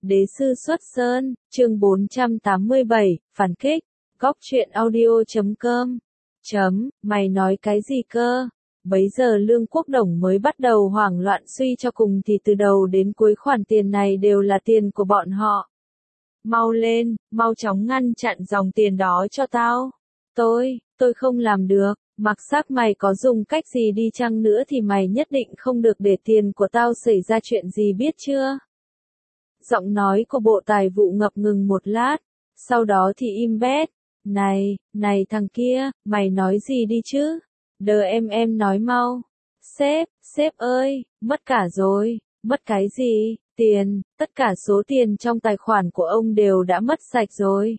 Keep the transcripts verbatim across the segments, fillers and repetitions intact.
Đế sư xuất sơn, chương bốn trăm tám mươi bảy, phản kích, góc truyện audio chấm com. Chấm, mày nói cái gì cơ? Bấy giờ Lương Quốc Đồng mới bắt đầu hoảng loạn suy cho cùng thì từ đầu đến cuối khoản tiền này đều là tiền của bọn họ. Mau lên, mau chóng ngăn chặn dòng tiền đó cho tao. Tôi, tôi không làm được, mặc xác mày có dùng cách gì đi chăng nữa thì mày nhất định không được để tiền của tao xảy ra chuyện gì biết chưa? Giọng nói của Bộ Tài vụ ngập ngừng một lát, sau đó thì im bét. Này, này thằng kia, mày nói gì đi chứ? Đờ em em nói mau. Sếp, sếp ơi, mất cả rồi, mất cái gì? Tiền, tất cả số tiền trong tài khoản của ông đều đã mất sạch rồi.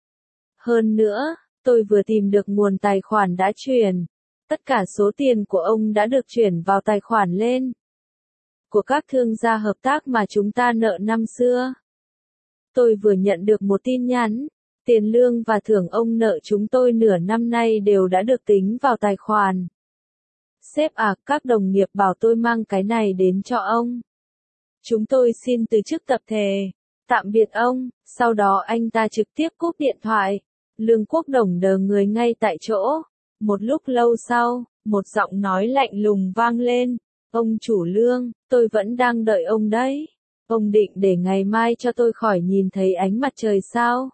Hơn nữa, tôi vừa tìm được nguồn tài khoản đã chuyển. Tất cả số tiền của ông đã được chuyển vào tài khoản lên của các thương gia hợp tác mà chúng ta nợ năm xưa. Tôi vừa nhận được một tin nhắn, tiền lương và thưởng ông nợ chúng tôi nửa năm nay đều đã được tính vào tài khoản. Sếp à, các đồng nghiệp bảo tôi mang cái này đến cho ông. Chúng tôi xin từ chức tập thể. Tạm biệt ông, sau đó anh ta trực tiếp cúp điện thoại. Lương Quốc Đồng đờ người ngay tại chỗ. Một lúc lâu sau, một giọng nói lạnh lùng vang lên. Ông chủ Lương, tôi vẫn đang đợi ông đấy. Ông định để ngày mai cho tôi khỏi nhìn thấy ánh mặt trời sao?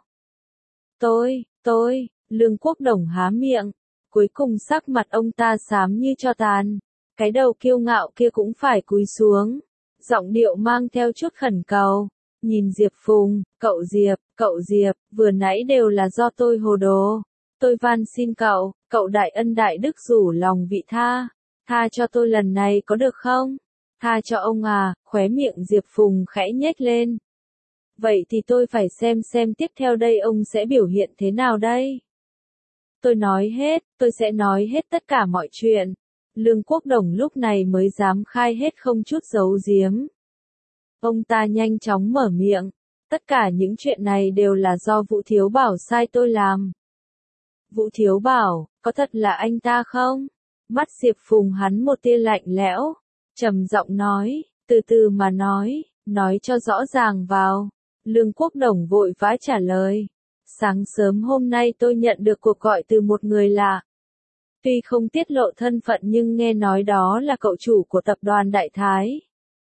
Tôi, tôi, Lương Quốc Đồng há miệng. Cuối cùng sắc mặt ông ta xám như tro tàn. Cái đầu kiêu ngạo kia cũng phải cúi xuống. Giọng điệu mang theo chút khẩn cầu. Nhìn Diệp Phùng, cậu Diệp, cậu Diệp, vừa nãy đều là do tôi hồ đồ. Tôi van xin cậu, cậu đại ân đại đức rủ lòng vị tha. Tha cho tôi lần này có được không? Tha cho ông à, khóe miệng Diệp Phùng khẽ nhếch lên. Vậy thì tôi phải xem xem tiếp theo đây ông sẽ biểu hiện thế nào đây? Tôi nói hết, tôi sẽ nói hết tất cả mọi chuyện. Lương Quốc Đồng lúc này mới dám khai hết không chút giấu giếm. Ông ta nhanh chóng mở miệng. Tất cả những chuyện này đều là do Vũ Thiếu Bảo sai tôi làm. Vũ Thiếu Bảo, có thật là anh ta không? Mắt Diệp Phùng hắn một tia lạnh lẽo, trầm giọng nói, từ từ mà nói, nói cho rõ ràng vào. Lương Quốc Đồng vội vã trả lời. Sáng sớm hôm nay tôi nhận được cuộc gọi từ một người lạ. Tuy không tiết lộ thân phận nhưng nghe nói đó là cậu chủ của tập đoàn Đại Thái.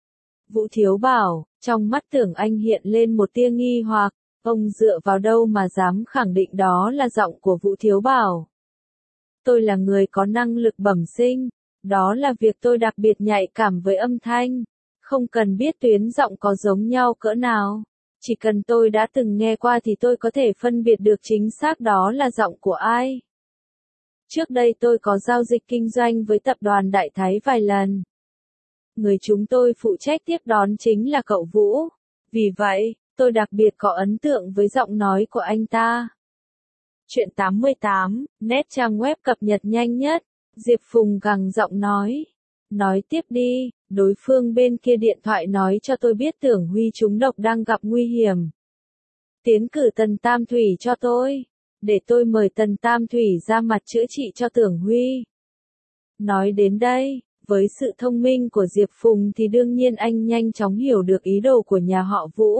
Vũ Thiếu Bảo, trong mắt Tưởng Anh hiện lên một tia nghi hoặc, ông dựa vào đâu mà dám khẳng định đó là giọng của Vũ Thiếu Bảo. Tôi là người có năng lực bẩm sinh, đó là việc tôi đặc biệt nhạy cảm với âm thanh, không cần biết tuyến giọng có giống nhau cỡ nào. Chỉ cần tôi đã từng nghe qua thì tôi có thể phân biệt được chính xác đó là giọng của ai. Trước đây tôi có giao dịch kinh doanh với tập đoàn Đại Thái vài lần. Người chúng tôi phụ trách tiếp đón chính là cậu Vũ. Vì vậy, tôi đặc biệt có ấn tượng với giọng nói của anh ta. Chuyện tám mươi tám, net trang web cập nhật nhanh nhất. Diệp Phùng gằn giọng nói. Nói tiếp đi, đối phương bên kia điện thoại nói cho tôi biết Tưởng Huy trúng độc đang gặp nguy hiểm. Tiến cử Tần Tam Thủy cho tôi, để tôi mời Tần Tam Thủy ra mặt chữa trị cho Tưởng Huy. Nói đến đây, với sự thông minh của Diệp Phùng thì đương nhiên anh nhanh chóng hiểu được ý đồ của nhà họ Vũ.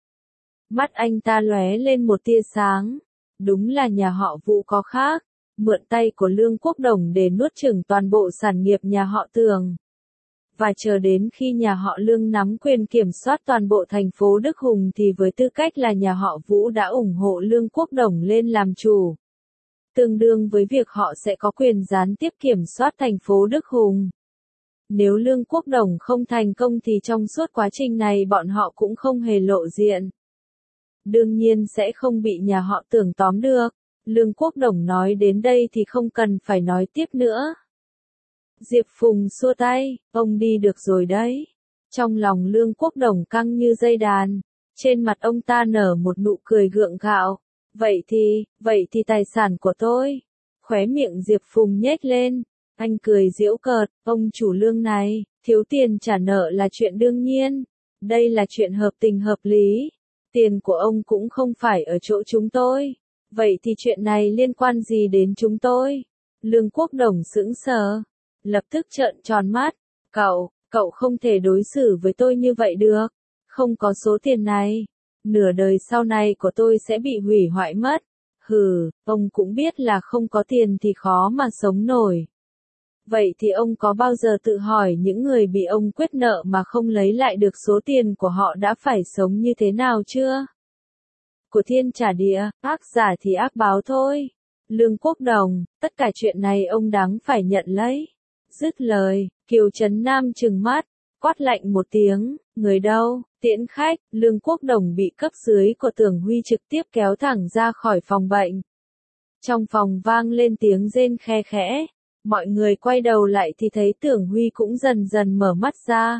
Mắt anh ta lóe lên một tia sáng. Đúng là nhà họ Vũ có khác. Mượn tay của Lương Quốc Đồng để nuốt chửng toàn bộ sản nghiệp nhà họ Tường. Và chờ đến khi nhà họ Lương nắm quyền kiểm soát toàn bộ thành phố Đức Hùng thì với tư cách là nhà họ Vũ đã ủng hộ Lương Quốc Đồng lên làm chủ. Tương đương với việc họ sẽ có quyền gián tiếp kiểm soát thành phố Đức Hùng. Nếu Lương Quốc Đồng không thành công thì trong suốt quá trình này bọn họ cũng không hề lộ diện. Đương nhiên sẽ không bị nhà họ Tưởng tóm được. Lương Quốc Đồng nói đến đây thì không cần phải nói tiếp nữa. Diệp Phùng xua tay, ông đi được rồi đấy. Trong lòng Lương Quốc Đồng căng như dây đàn. Trên mặt ông ta nở một nụ cười gượng gạo. Vậy thì, vậy thì tài sản của tôi. Khóe miệng Diệp Phùng nhếch lên. Anh cười giễu cợt, ông chủ Lương này, thiếu tiền trả nợ là chuyện đương nhiên. Đây là chuyện hợp tình hợp lý. Tiền của ông cũng không phải ở chỗ chúng tôi. Vậy thì chuyện này liên quan gì đến chúng tôi? Lương Quốc Đồng sững sờ, lập tức trợn tròn mắt. Cậu, cậu không thể đối xử với tôi như vậy được. Không có số tiền này, nửa đời sau này của tôi sẽ bị hủy hoại mất. Hừ, ông cũng biết là không có tiền thì khó mà sống nổi. Vậy thì ông có bao giờ tự hỏi những người bị ông quyết nợ mà không lấy lại được số tiền của họ đã phải sống như thế nào chưa? Của thiên trả địa, ác giả thì ác báo thôi. Lương Quốc Đồng, tất cả chuyện này ông đáng phải nhận lấy. Dứt lời, Kiều Trấn Nam trừng mắt, quát lạnh một tiếng, người đâu, tiễn khách. Lương Quốc Đồng bị cấp dưới của Tưởng Huy trực tiếp kéo thẳng ra khỏi phòng bệnh. Trong phòng vang lên tiếng rên khe khẽ, mọi người quay đầu lại thì thấy Tưởng Huy cũng dần dần mở mắt ra.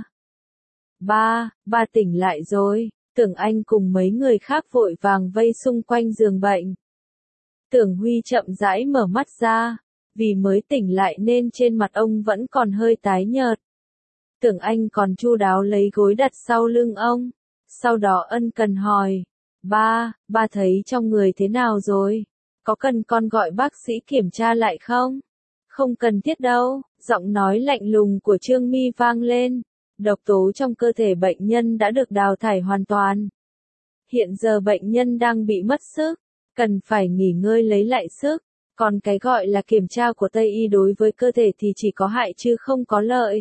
Ba, ba tỉnh lại rồi. Tưởng Anh cùng mấy người khác vội vàng vây xung quanh giường bệnh. Tưởng Huy chậm rãi mở mắt ra, vì mới tỉnh lại nên trên mặt ông vẫn còn hơi tái nhợt. Tưởng Anh còn chu đáo lấy gối đặt sau lưng ông, sau đó ân cần hỏi, ba, ba thấy trong người thế nào rồi? Có cần con gọi bác sĩ kiểm tra lại không? Không cần thiết đâu, giọng nói lạnh lùng của Trương My vang lên. Độc tố trong cơ thể bệnh nhân đã được đào thải hoàn toàn. Hiện giờ bệnh nhân đang bị mất sức, cần phải nghỉ ngơi lấy lại sức. Còn cái gọi là kiểm tra của Tây y đối với cơ thể thì chỉ có hại chứ không có lợi.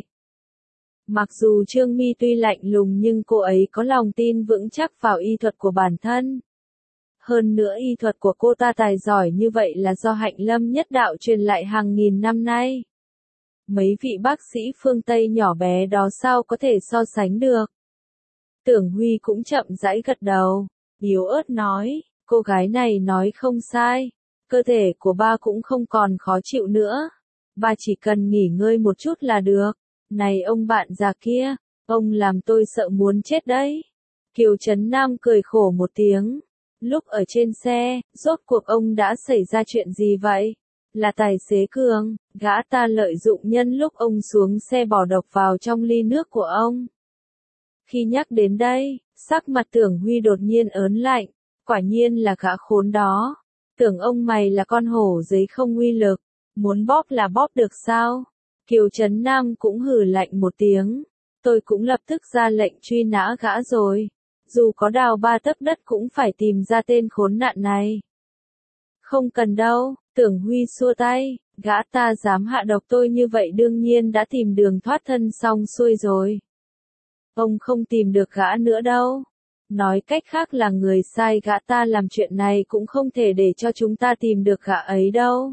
Mặc dù Trương My tuy lạnh lùng nhưng cô ấy có lòng tin vững chắc vào y thuật của bản thân. Hơn nữa y thuật của cô ta tài giỏi như vậy là do Hạnh Lâm Nhất Đạo truyền lại hàng nghìn năm nay. Mấy vị bác sĩ phương Tây nhỏ bé đó sao có thể so sánh được. Tưởng Huy cũng chậm rãi gật đầu, yếu ớt nói, cô gái này nói không sai, cơ thể của ba cũng không còn khó chịu nữa, ba chỉ cần nghỉ ngơi một chút là được. Này ông bạn già kia, ông làm tôi sợ muốn chết đấy. Kiều Trấn Nam cười khổ một tiếng, lúc ở trên xe, rốt cuộc ông đã xảy ra chuyện gì vậy? Là tài xế Cường, gã ta lợi dụng nhân lúc ông xuống xe bỏ độc vào trong ly nước của ông. Khi nhắc đến đây, sắc mặt Tưởng Huy đột nhiên ớn lạnh, quả nhiên là gã khốn đó. Tưởng ông mày là con hổ giấy không uy lực, muốn bóp là bóp được sao? Kiều Trấn Nam cũng hừ lạnh một tiếng, tôi cũng lập tức ra lệnh truy nã gã rồi. Dù có đào ba tấc đất cũng phải tìm ra tên khốn nạn này. Không cần đâu, Tưởng Huy xua tay, gã ta dám hạ độc tôi như vậy đương nhiên đã tìm đường thoát thân xong xuôi rồi. Ông không tìm được gã nữa đâu. Nói cách khác là người sai gã ta làm chuyện này cũng không thể để cho chúng ta tìm được gã ấy đâu.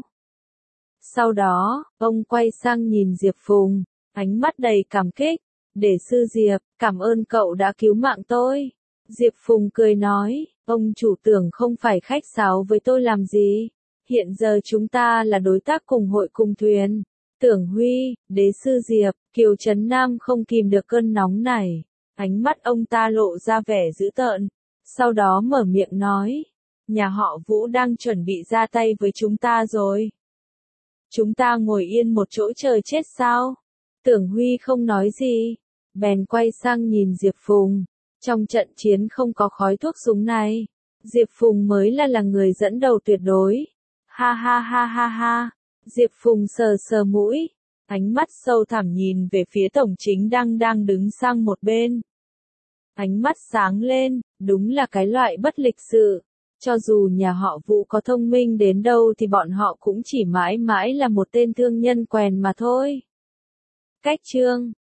Sau đó, ông quay sang nhìn Diệp Phùng, ánh mắt đầy cảm kích. Để sư Diệp, cảm ơn cậu đã cứu mạng tôi. Diệp Phùng cười nói, ông chủ Tưởng không phải khách sáo với tôi làm gì. Hiện giờ chúng ta là đối tác cùng hội cùng thuyền. Tưởng Huy, đế sư Diệp, Kiều Trấn Nam không kìm được cơn nóng này. Ánh mắt ông ta lộ ra vẻ dữ tợn. Sau đó mở miệng nói, nhà họ Vũ đang chuẩn bị ra tay với chúng ta rồi. Chúng ta ngồi yên một chỗ chờ chết sao? Tưởng Huy không nói gì, bèn quay sang nhìn Diệp Phùng. Trong trận chiến không có khói thuốc súng này, Diệp Phùng mới là là người dẫn đầu tuyệt đối. Ha ha ha ha ha. Diệp Phùng sờ sờ mũi, ánh mắt sâu thẳm nhìn về phía Tổng Chính đang đang đứng sang một bên. Ánh mắt sáng lên, đúng là cái loại bất lịch sự. Cho dù nhà họ Vũ có thông minh đến đâu thì bọn họ cũng chỉ mãi mãi là một tên thương nhân quèn mà thôi. Cách chương